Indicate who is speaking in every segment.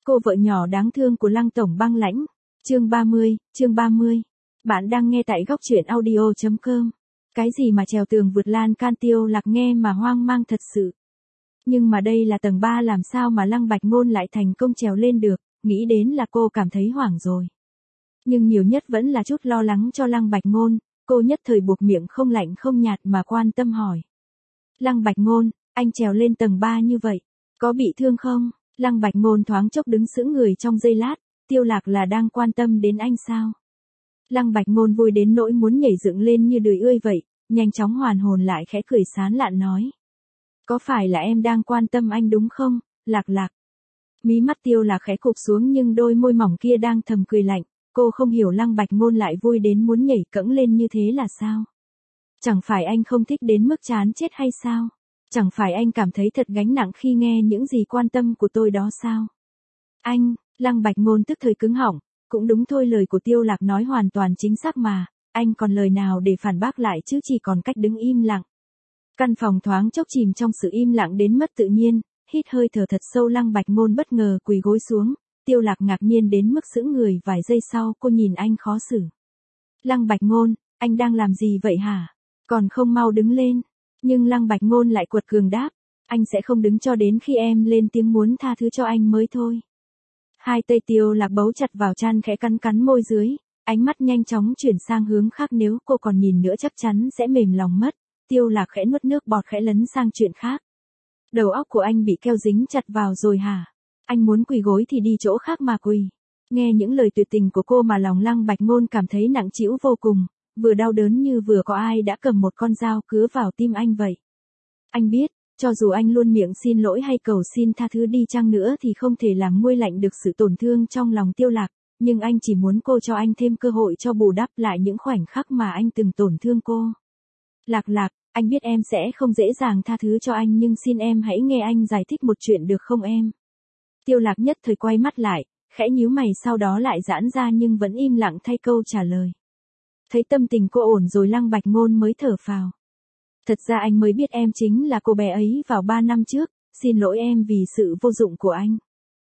Speaker 1: Cô vợ nhỏ đáng thương của Lăng tổng băng lãnh. Chương 30. Bạn đang nghe tại góc truyện audio.com. Cái gì mà trèo tường vượt lan can, Tiêu Lạc nghe mà hoang mang thật sự. Nhưng mà đây là tầng 3, làm sao mà Lăng Bạch Ngôn lại thành công trèo lên được, nghĩ đến là cô cảm thấy hoảng rồi. Nhưng nhiều nhất vẫn là chút lo lắng cho Lăng Bạch Ngôn, cô nhất thời buộc miệng không lạnh không nhạt mà quan tâm hỏi. Lăng Bạch Ngôn, anh trèo lên tầng 3 như vậy, có bị thương không? Lăng Bạch Ngôn thoáng chốc đứng sững người trong giây lát, Tiêu Lạc là đang quan tâm đến anh sao? Lăng Bạch Ngôn vui đến nỗi muốn nhảy dựng lên như đười ươi vậy, nhanh chóng hoàn hồn lại khẽ cười sán lạn nói. Có phải là em đang quan tâm anh đúng không, Lạc Lạc? Mí mắt Tiêu Lạc khẽ cụp xuống nhưng đôi môi mỏng kia đang thầm cười lạnh, cô không hiểu Lăng Bạch Ngôn lại vui đến muốn nhảy cẫng lên như thế là sao? Chẳng phải anh không thích đến mức chán chết hay sao? Chẳng phải anh cảm thấy thật gánh nặng khi nghe những gì quan tâm của tôi đó sao? Anh, Lăng Bạch Ngôn tức thời cứng họng, cũng đúng thôi, lời của Tiêu Lạc nói hoàn toàn chính xác mà, anh còn lời nào để phản bác lại chứ, chỉ còn cách đứng im lặng. Căn phòng thoáng chốc chìm trong sự im lặng đến mất tự nhiên, hít hơi thở thật sâu, Lăng Bạch Ngôn bất ngờ quỳ gối xuống, Tiêu Lạc ngạc nhiên đến mức sững người, vài giây sau cô nhìn anh khó xử. Lăng Bạch Ngôn, anh đang làm gì vậy hả? Còn không mau đứng lên. Nhưng Lăng Bạch Ngôn lại quật cường đáp, anh sẽ không đứng cho đến khi em lên tiếng muốn tha thứ cho anh mới thôi. Hai tay Tiêu Lạc bấu chặt vào trán, khẽ cắn cắn môi dưới, ánh mắt nhanh chóng chuyển sang hướng khác, nếu cô còn nhìn nữa chắc chắn sẽ mềm lòng mất. Tiêu Lạc khẽ nuốt nước bọt, khẽ lấn sang chuyện khác. Đầu óc của anh bị keo dính chặt vào rồi hả? Anh muốn quỳ gối thì đi chỗ khác mà quỳ. Nghe những lời tuyệt tình của cô mà lòng Lăng Bạch Ngôn cảm thấy nặng trĩu vô cùng, vừa đau đớn như vừa có ai đã cầm một con dao cứa vào tim anh vậy. Anh biết, cho dù anh luôn miệng xin lỗi hay cầu xin tha thứ đi chăng nữa thì không thể làm nguôi lạnh được sự tổn thương trong lòng Tiêu Lạc, nhưng anh chỉ muốn cô cho anh thêm cơ hội cho bù đắp lại những khoảnh khắc mà anh từng tổn thương cô. Lạc Lạc, anh biết em sẽ không dễ dàng tha thứ cho anh, nhưng xin em hãy nghe anh giải thích một chuyện được không em? Tiêu Lạc nhất thời quay mắt lại, khẽ nhíu mày, sau đó lại giãn ra nhưng vẫn im lặng thay câu trả lời. Thấy tâm tình cô ổn rồi, Lăng Bạch Ngôn mới thở phào. Thật ra anh mới biết em chính là cô bé ấy vào 3 năm trước, xin lỗi em vì sự vô dụng của anh.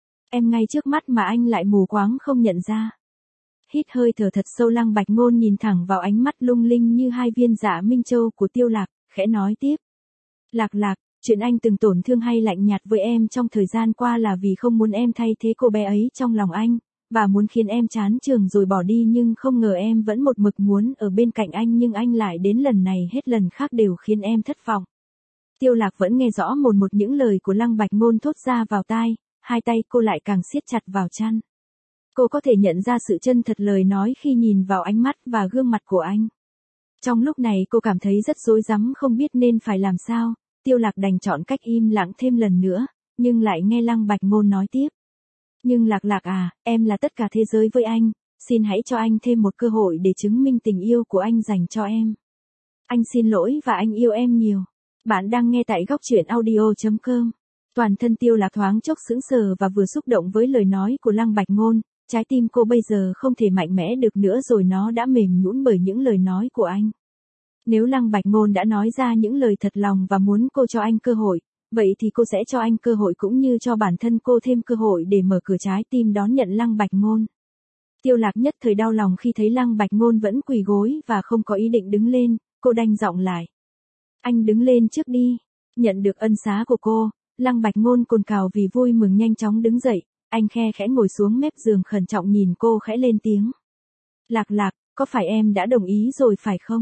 Speaker 1: Em ngay trước mắt mà anh lại mù quáng không nhận ra. Hít hơi thở thật sâu, Lăng Bạch Ngôn nhìn thẳng vào ánh mắt lung linh như hai viên dạ minh châu của Tiêu Lạc, khẽ nói tiếp. Lạc Lạc, chuyện anh từng tổn thương hay lạnh nhạt với em trong thời gian qua là vì không muốn em thay thế cô bé ấy trong lòng anh, và muốn khiến em chán chường rồi bỏ đi, nhưng không ngờ em vẫn một mực muốn ở bên cạnh anh, nhưng anh lại đến lần này hết lần khác đều khiến em thất vọng. Tiêu Lạc vẫn nghe rõ một một những lời của Lăng Bạch Ngôn thốt ra vào tai, hai tay cô lại càng siết chặt vào chăn. Cô có thể nhận ra sự chân thật lời nói khi nhìn vào ánh mắt và gương mặt của anh. Trong lúc này cô cảm thấy rất rối rắm, không biết nên phải làm sao. Tiêu Lạc đành chọn cách im lặng thêm lần nữa, nhưng lại nghe Lăng Bạch Ngôn nói tiếp. Nhưng Lạc Lạc à, em là tất cả thế giới với anh, xin hãy cho anh thêm một cơ hội để chứng minh tình yêu của anh dành cho em. Anh xin lỗi và anh yêu em nhiều. Bạn đang nghe tại góc truyện audio.com. Toàn thân Tiêu Lạc thoáng chốc sững sờ và vừa xúc động với lời nói của Lăng Bạch Ngôn, trái tim cô bây giờ không thể mạnh mẽ được nữa rồi, nó đã mềm nhũn bởi những lời nói của anh. Nếu Lăng Bạch Ngôn đã nói ra những lời thật lòng và muốn cô cho anh cơ hội, vậy thì cô sẽ cho anh cơ hội cũng như cho bản thân cô thêm cơ hội để mở cửa trái tim đón nhận Lăng Bạch Ngôn. Tiêu Lạc nhất thời đau lòng khi thấy Lăng Bạch Ngôn vẫn quỳ gối và không có ý định đứng lên, cô đanh giọng lại. Anh đứng lên trước đi. Nhận được ân xá của cô, Lăng Bạch Ngôn cồn cào vì vui mừng nhanh chóng đứng dậy, anh khe khẽ ngồi xuống mép giường khẩn trọng nhìn cô khẽ lên tiếng. Lạc Lạc, có phải em đã đồng ý rồi phải không?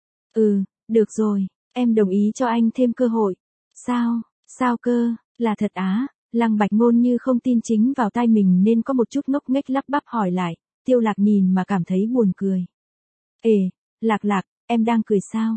Speaker 1: Ừ, được rồi, em đồng ý cho anh thêm cơ hội. Sao, sao cơ, là thật á? Lăng Bạch Ngôn như không tin chính vào tai mình nên có một chút ngốc nghếch lắp bắp hỏi lại, Tiêu Lạc nhìn mà cảm thấy buồn cười. Ê, Lạc Lạc, em đang cười sao?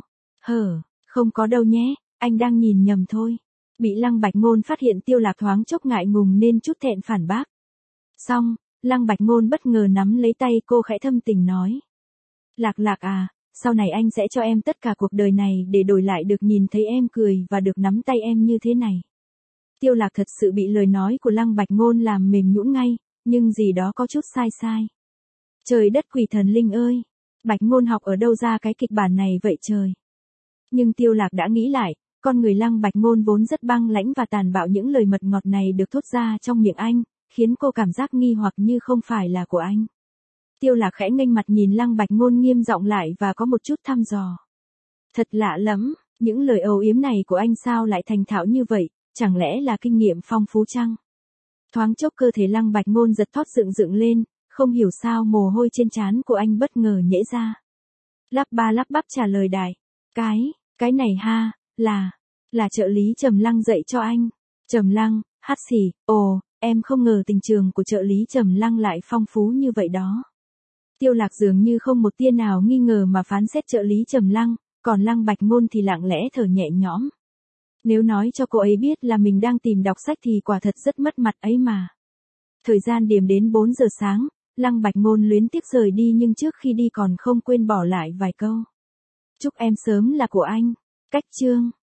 Speaker 1: Không có đâu nhé, anh đang nhìn nhầm thôi. Bị Lăng Bạch Ngôn phát hiện, Tiêu Lạc thoáng chốc ngại ngùng nên chút thẹn phản bác. Xong, Lăng Bạch Ngôn bất ngờ nắm lấy tay cô khẽ thâm tình nói. Lạc Lạc à, sau này anh sẽ cho em tất cả cuộc đời này để đổi lại được nhìn thấy em cười và được nắm tay em như thế này. Tiêu Lạc thật sự bị lời nói của Lăng Bạch Ngôn làm mềm nhũn ngay, nhưng gì đó có chút sai sai. Trời đất quỷ thần linh ơi, Bạch Ngôn học ở đâu ra cái kịch bản này vậy trời. Nhưng Tiêu Lạc đã nghĩ lại, con người Lăng Bạch Ngôn vốn rất băng lãnh và tàn bạo, những lời mật ngọt này được thốt ra trong miệng anh, khiến cô cảm giác nghi hoặc như không phải là của anh. Tiêu Lạc khẽ nghênh mặt nhìn Lăng Bạch Ngôn nghiêm giọng lại và có một chút thăm dò. Thật lạ lắm, những lời âu yếm này của anh sao lại thành thạo như vậy, chẳng lẽ là kinh nghiệm phong phú chăng? Thoáng chốc cơ thể Lăng Bạch Ngôn giật thót dựng dựng lên, không hiểu sao mồ hôi trên trán của anh bất ngờ nhễ ra. Lắp ba lắp bắp trả lời đại. Cái này ha, là trợ lý Trầm Lăng dạy cho anh. Trầm Lăng, hắt xì, ồ, em không ngờ tình trường của trợ lý Trầm Lăng lại phong phú như vậy đó. Tiêu Lạc dường như không một tia nào nghi ngờ mà phán xét trợ lý Trầm Lăng, còn Lăng Bạch Ngôn thì lặng lẽ thở nhẹ nhõm. Nếu nói cho cô ấy biết là mình đang tìm đọc sách thì quả thật rất mất mặt ấy mà. Thời gian điểm đến 4 giờ sáng, Lăng Bạch Ngôn luyến tiếc rời đi nhưng trước khi đi còn không quên bỏ lại vài câu. Chúc em sớm là của anh. Cách chương